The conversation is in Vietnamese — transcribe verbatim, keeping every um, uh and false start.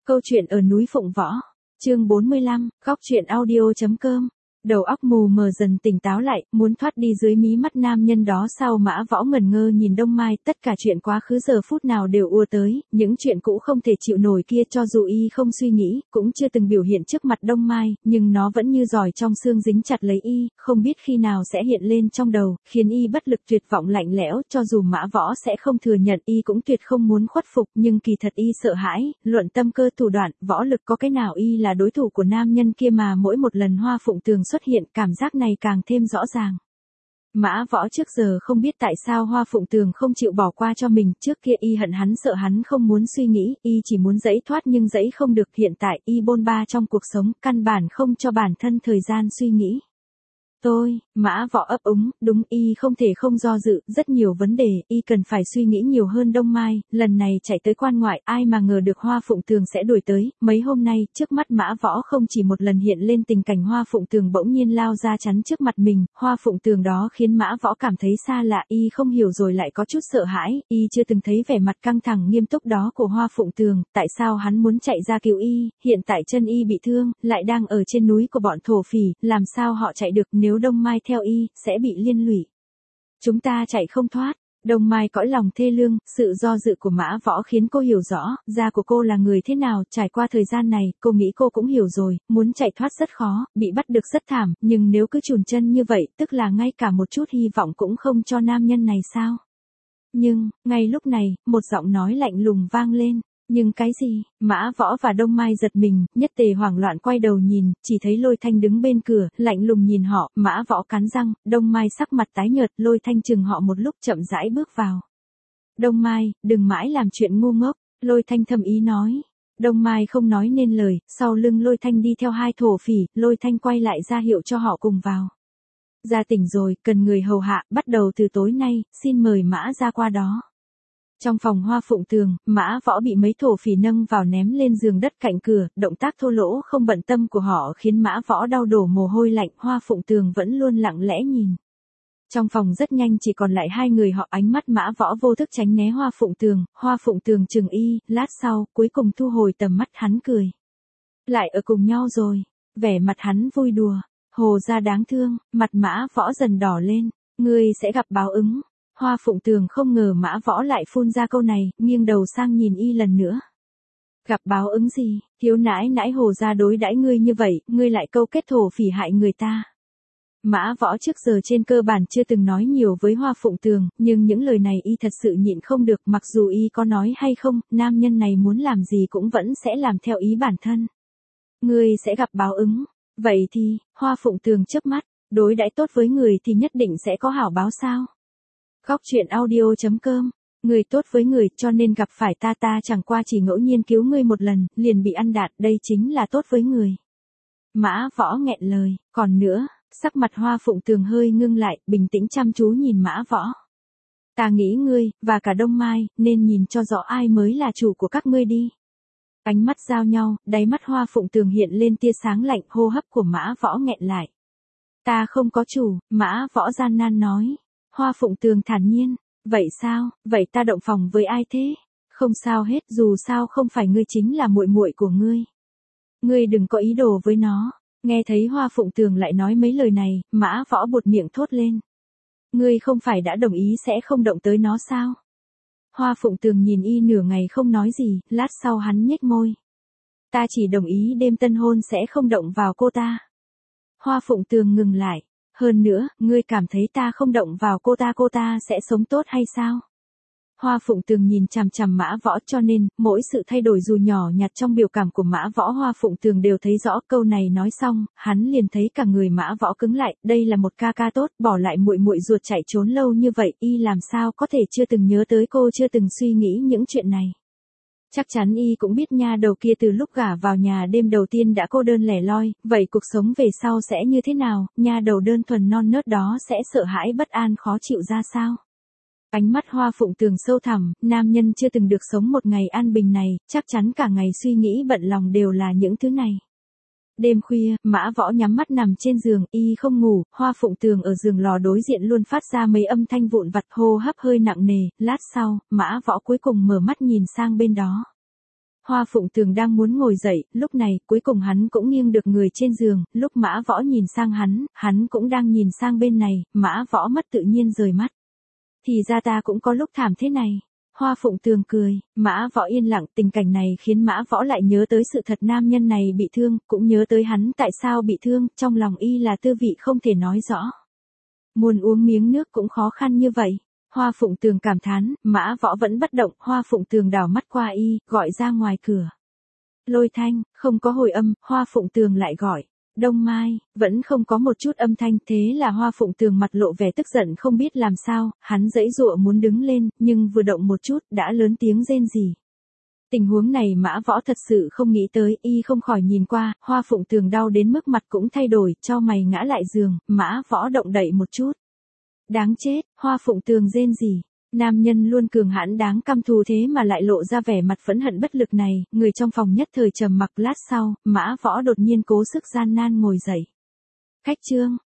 Câu chuyện ở núi Phụng Võ. Chương bốn mươi lăm, góc truyện audio chấm com. Đầu óc mù mờ dần tỉnh táo lại, muốn thoát đi dưới mí mắt nam nhân đó sao Mã Võ ngẩn ngơ nhìn Đông Mai, tất cả chuyện quá khứ giờ phút nào đều ùa tới, những chuyện cũ không thể chịu nổi kia cho dù y không suy nghĩ, cũng chưa từng biểu hiện trước mặt Đông Mai, nhưng nó vẫn như giỏi trong xương dính chặt lấy y, không biết khi nào sẽ hiện lên trong đầu, khiến y bất lực tuyệt vọng lạnh lẽo, cho dù Mã Võ sẽ không thừa nhận y cũng tuyệt không muốn khuất phục, nhưng kỳ thật y sợ hãi, luận tâm cơ thủ đoạn, võ lực có cái nào y là đối thủ của nam nhân kia mà mỗi một lần Hoa Phụng Tường xuất hiện cảm giác này càng thêm rõ ràng. Mã Võ trước giờ không biết tại sao Hoa Phụng Tường không chịu bỏ qua cho mình, trước kia y hận hắn sợ hắn không muốn suy nghĩ, y chỉ muốn giãy thoát nhưng giãy không được, hiện tại y bôn ba trong cuộc sống, căn bản không cho bản thân thời gian suy nghĩ. Tôi, Mã Võ ấp úng, đúng y không thể không do dự, rất nhiều vấn đề, y cần phải suy nghĩ nhiều hơn. Đông Mai, lần này chạy tới quan ngoại, ai mà ngờ được Hoa Phụng Tường sẽ đuổi tới, mấy hôm nay, trước mắt Mã Võ không chỉ một lần hiện lên tình cảnh Hoa Phụng Tường bỗng nhiên lao ra chắn trước mặt mình, Hoa Phụng Tường đó khiến Mã Võ cảm thấy xa lạ, y không hiểu rồi lại có chút sợ hãi, y chưa từng thấy vẻ mặt căng thẳng nghiêm túc đó của Hoa Phụng Tường, tại sao hắn muốn chạy ra cứu y, hiện tại chân y bị thương, lại đang ở trên núi của bọn thổ phỉ, làm sao họ chạy được, nếu Đông Mai theo y, sẽ bị liên lụy. Chúng ta chạy không thoát. Đông Mai cõi lòng thê lương, sự do dự của Mã Võ khiến cô hiểu rõ, da của cô là người thế nào, trải qua thời gian này, cô nghĩ cô cũng hiểu rồi, muốn chạy thoát rất khó, bị bắt được rất thảm, nhưng nếu cứ chùn chân như vậy, tức là ngay cả một chút hy vọng cũng không cho nam nhân này sao? Nhưng, ngay lúc này, một giọng nói lạnh lùng vang lên. Nhưng cái gì? Mã Võ và Đông Mai giật mình, nhất tề hoảng loạn quay đầu nhìn, chỉ thấy Lôi Thanh đứng bên cửa, lạnh lùng nhìn họ, Mã Võ cắn răng, Đông Mai sắc mặt tái nhợt, Lôi Thanh chừng họ một lúc chậm rãi bước vào. Đông Mai, đừng mãi làm chuyện ngu ngốc, Lôi Thanh thầm ý nói. Đông Mai không nói nên lời, sau lưng Lôi Thanh đi theo hai thổ phỉ, Lôi Thanh quay lại ra hiệu cho họ cùng vào. Ra tỉnh rồi, cần người hầu hạ, bắt đầu từ tối nay, xin mời Mã ra qua đó. Trong phòng Hoa Phụng Tường, Mã Võ bị mấy thổ phỉ nâng vào ném lên giường đất cạnh cửa, động tác thô lỗ không bận tâm của họ khiến Mã Võ đau đổ mồ hôi lạnh, Hoa Phụng Tường vẫn luôn lặng lẽ nhìn. Trong phòng rất nhanh chỉ còn lại hai người họ, ánh mắt Mã Võ vô thức tránh né Hoa Phụng Tường, Hoa Phụng Tường chừng y, lát sau, cuối cùng thu hồi tầm mắt hắn cười. Lại ở cùng nhau rồi, vẻ mặt hắn vui đùa, Hồ gia đáng thương, mặt Mã Võ dần đỏ lên, ngươi sẽ gặp báo ứng. Hoa Phụng Tường không ngờ Mã Võ lại phun ra câu này, nghiêng đầu sang nhìn y lần nữa. Gặp báo ứng gì, thiếu nãi nãi Hồ gia đối đãi ngươi như vậy, ngươi lại câu kết thổ phỉ hại người ta. Mã Võ trước giờ trên cơ bản chưa từng nói nhiều với Hoa Phụng Tường, nhưng những lời này y thật sự nhịn không được, mặc dù y có nói hay không, nam nhân này muốn làm gì cũng vẫn sẽ làm theo ý bản thân. Ngươi sẽ gặp báo ứng, vậy thì, Hoa Phụng Tường chớp mắt, đối đãi tốt với người thì nhất định sẽ có hảo báo sao? Góc truyện audio chấm com. Người tốt với người, cho nên gặp phải ta ta chẳng qua chỉ ngẫu nhiên cứu ngươi một lần, liền bị ăn đạn, đây chính là tốt với người. Mã Võ nghẹn lời, còn nữa, sắc mặt Hoa Phụng Tường hơi ngưng lại, bình tĩnh chăm chú nhìn Mã Võ. Ta nghĩ ngươi, và cả Đông Mai, nên nhìn cho rõ ai mới là chủ của các ngươi đi. Ánh mắt giao nhau, đáy mắt Hoa Phụng Tường hiện lên tia sáng lạnh, hô hấp của Mã Võ nghẹn lại. Ta không có chủ, Mã Võ gian nan nói. Hoa Phụng Tường thản nhiên, vậy sao, vậy ta động phòng với ai thế? Không sao hết, dù sao không phải ngươi chính là muội muội của ngươi. Ngươi đừng có ý đồ với nó. Nghe thấy Hoa Phụng Tường lại nói mấy lời này, Mã Võ buột miệng thốt lên. Ngươi không phải đã đồng ý sẽ không động tới nó sao? Hoa Phụng Tường nhìn y nửa ngày không nói gì, lát sau hắn nhếch môi. Ta chỉ đồng ý đêm tân hôn sẽ không động vào cô ta. Hoa Phụng Tường ngừng lại. Hơn nữa, ngươi cảm thấy ta không động vào cô ta cô ta sẽ sống tốt hay sao? Hoa Phụng Tường nhìn chằm chằm Mã Võ, cho nên, mỗi sự thay đổi dù nhỏ nhặt trong biểu cảm của Mã Võ Hoa Phụng Tường đều thấy rõ. Câu này nói xong, hắn liền thấy cả người Mã Võ cứng lại, đây là một ca ca tốt, bỏ lại muội muội ruột chạy trốn lâu như vậy, y làm sao có thể chưa từng nhớ tới cô, chưa từng suy nghĩ những chuyện này. Chắc chắn y cũng biết nha đầu kia từ lúc gả vào nhà đêm đầu tiên đã cô đơn lẻ loi, vậy cuộc sống về sau sẽ như thế nào, nha đầu đơn thuần non nớt đó sẽ sợ hãi bất an khó chịu ra sao? Ánh mắt Hoa Phụng Tường sâu thẳm, nam nhân chưa từng được sống một ngày an bình này, chắc chắn cả ngày suy nghĩ bận lòng đều là những thứ này. Đêm khuya, Mã Võ nhắm mắt nằm trên giường, y không ngủ, Hoa Phụng Tường ở giường lò đối diện luôn phát ra mấy âm thanh vụn vặt, hô hấp hơi nặng nề, lát sau, Mã Võ cuối cùng mở mắt nhìn sang bên đó. Hoa Phụng Tường đang muốn ngồi dậy, lúc này, cuối cùng hắn cũng nghiêng được người trên giường, lúc Mã Võ nhìn sang hắn, hắn cũng đang nhìn sang bên này, Mã Võ mất tự nhiên rời mắt. Thì ra ta cũng có lúc thảm thế này. Hoa Phụng Tường cười, Mã Võ yên lặng, tình cảnh này khiến Mã Võ lại nhớ tới sự thật nam nhân này bị thương, cũng nhớ tới hắn tại sao bị thương, trong lòng y là tư vị không thể nói rõ. Muốn uống miếng nước cũng khó khăn như vậy. Hoa Phụng Tường cảm thán, Mã Võ vẫn bất động, Hoa Phụng Tường đảo mắt qua y, gọi ra ngoài cửa. Lôi Thanh, không có hồi âm, Hoa Phụng Tường lại gọi. Đông Mai, vẫn không có một chút âm thanh, thế là Hoa Phụng Tường mặt lộ vẻ tức giận không biết làm sao, hắn giãy giụa muốn đứng lên, nhưng vừa động một chút, đã lớn tiếng rên rỉ. Tình huống này Mã Võ thật sự không nghĩ tới, y không khỏi nhìn qua, Hoa Phụng Tường đau đến mức mặt cũng thay đổi, cho mày ngã lại giường, Mã Võ động đậy một chút. Đáng chết, Hoa Phụng Tường rên rỉ. Nam nhân luôn cường hãn đáng căm thù thế mà lại lộ ra vẻ mặt phẫn hận bất lực này, người trong phòng nhất thời trầm mặc lát sau, Mã Võ đột nhiên cố sức gian nan ngồi dậy. Khách Trương,